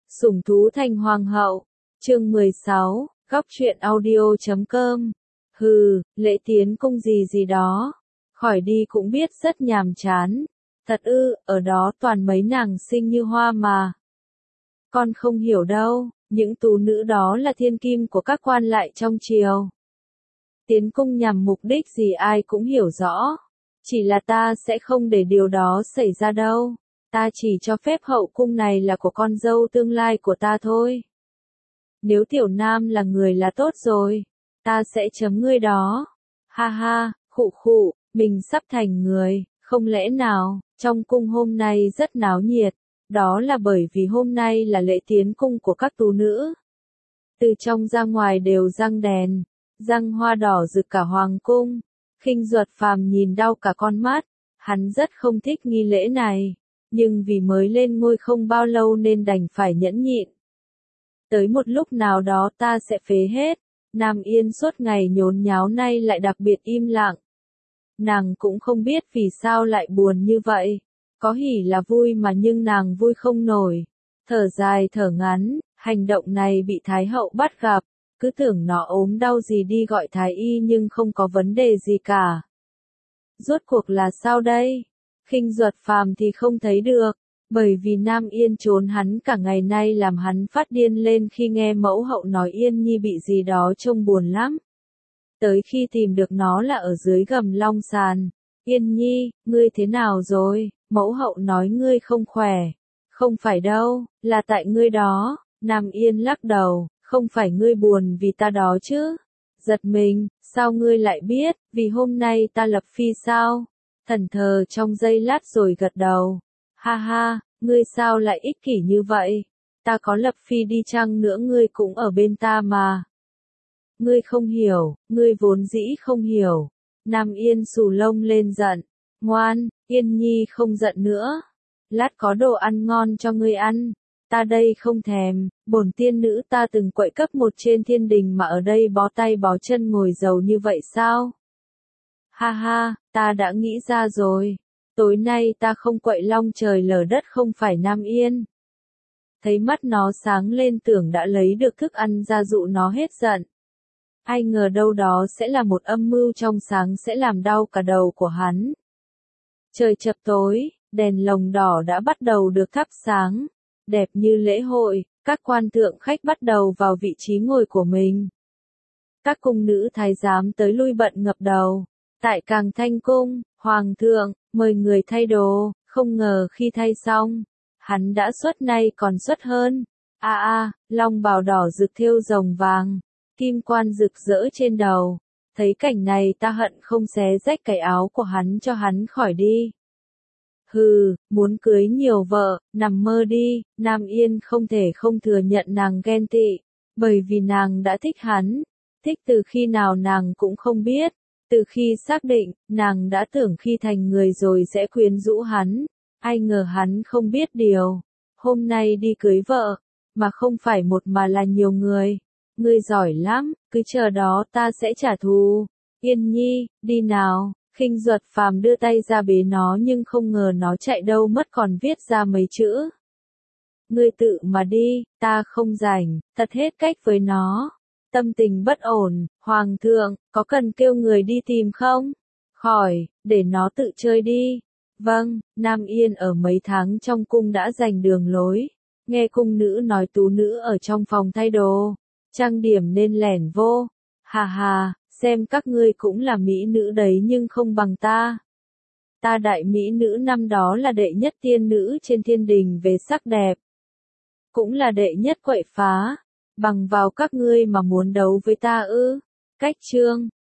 Sủng thú thành hoàng hậu. Chương 16, góc truyện audio.com. Hừ, lễ tiến cung gì gì đó. Khỏi đi cũng biết rất nhàm chán. Thật ư, ở đó toàn mấy nàng xinh như hoa mà. Con không hiểu đâu, những tú nữ đó là thiên kim của các quan lại trong triều. Tiến cung nhằm mục đích gì ai cũng hiểu rõ. Chỉ là ta sẽ không để điều đó xảy ra đâu. Ta chỉ cho phép hậu cung này là của con dâu tương lai của ta thôi. Nếu tiểu nam là người là tốt rồi. Ta sẽ chấm ngươi đó. Ha ha, khụ khụ, mình sắp thành người, không lẽ nào, trong cung hôm nay rất náo nhiệt. Đó là bởi vì hôm nay là lễ tiến cung của các tú nữ. Từ trong ra ngoài đều răng đèn, răng hoa đỏ rực cả hoàng cung. Khinh Duật Phàm nhìn đau cả con mắt, hắn rất không thích nghi lễ này, nhưng vì mới lên ngôi không bao lâu nên đành phải nhẫn nhịn. Tới một lúc nào đó ta sẽ phế hết. Nam Yên suốt ngày nhốn nháo nay lại đặc biệt im lặng. Nàng cũng không biết vì sao lại buồn như vậy. Có hỉ là vui mà nhưng nàng vui không nổi. Thở dài thở ngắn, hành động này bị Thái hậu bắt gặp. Cứ tưởng nó ốm đau gì đi gọi Thái y nhưng không có vấn đề gì cả. Rốt cuộc là sao đây? Khinh Duật Phàm thì không thấy được. Bởi vì Nam Yên trốn hắn cả ngày nay làm hắn phát điên lên khi nghe mẫu hậu nói Yên Nhi bị gì đó trông buồn lắm. Tới khi tìm được nó là ở dưới gầm long sàn. Yên Nhi, ngươi thế nào rồi? Mẫu hậu nói ngươi không khỏe. Không phải đâu, là tại ngươi đó. Nam Yên lắc đầu, không phải ngươi buồn vì ta đó chứ. Giật mình, sao ngươi lại biết, vì hôm nay ta lập phi sao? Thần thờ trong giây lát rồi gật đầu. Ha ha, ngươi sao lại ích kỷ như vậy? Ta có lập phi đi chăng nữa ngươi cũng ở bên ta mà. Ngươi không hiểu, ngươi vốn dĩ không hiểu. Nam Yên xù lông lên giận. Ngoan, Yên Nhi không giận nữa. Lát có đồ ăn ngon cho ngươi ăn. Ta đây không thèm, bổn tiên nữ ta từng quậy cấp 1 trên thiên đình mà ở đây bó tay bó chân ngồi giàu như vậy sao? Ha ha, ta đã nghĩ ra rồi. Tối nay ta không quậy long trời lở đất không phải Nam Yên. Thấy mắt nó sáng lên tưởng đã lấy được thức ăn ra dụ nó hết giận. Ai ngờ đâu đó sẽ là một âm mưu trong sáng sẽ làm đau cả đầu của hắn. Trời chập tối, đèn lồng đỏ đã bắt đầu được thắp sáng. Đẹp như lễ hội, các quan thượng khách bắt đầu vào vị trí ngồi của mình. Các cung nữ thái giám tới lui bận ngập đầu. Tại Càng Thanh cung, hoàng thượng, mời người thay đồ, không ngờ khi thay xong, hắn đã xuất nay còn xuất hơn. Long bào đỏ rực thêu rồng vàng, kim quan rực rỡ trên đầu. Thấy cảnh này ta hận không xé rách cái áo của hắn cho hắn khỏi đi. Hừ, muốn cưới nhiều vợ, nằm mơ đi. Nam Yên không thể không thừa nhận nàng ghen tị, bởi vì nàng đã thích hắn. Thích từ khi nào nàng cũng không biết. Từ khi xác định, nàng đã tưởng khi thành người rồi sẽ quyến rũ hắn. Ai ngờ hắn không biết điều. Hôm nay đi cưới vợ, mà không phải một mà là nhiều người. Ngươi giỏi lắm, cứ chờ đó ta sẽ trả thù. Yên Nhi, đi nào. Khinh Duật Phàm đưa tay ra bế nó nhưng không ngờ nó chạy đâu mất còn viết ra mấy chữ. Ngươi tự mà đi, ta không rảnh, thật hết cách với nó. Tâm tình bất ổn, hoàng thượng, có cần kêu người đi tìm không? Khỏi, để nó tự chơi đi. Vâng, Nam Yên ở mấy tháng trong cung đã giành đường lối. Nghe cung nữ nói tú nữ ở trong phòng thay đồ. Trang điểm nên lẻn vô. Hà hà, xem các ngươi cũng là mỹ nữ đấy nhưng không bằng ta. Ta đại mỹ nữ năm đó là đệ nhất tiên nữ trên thiên đình về sắc đẹp. Cũng là đệ nhất quậy phá. Bằng vào các ngươi mà muốn đấu với ta ư? Cách chương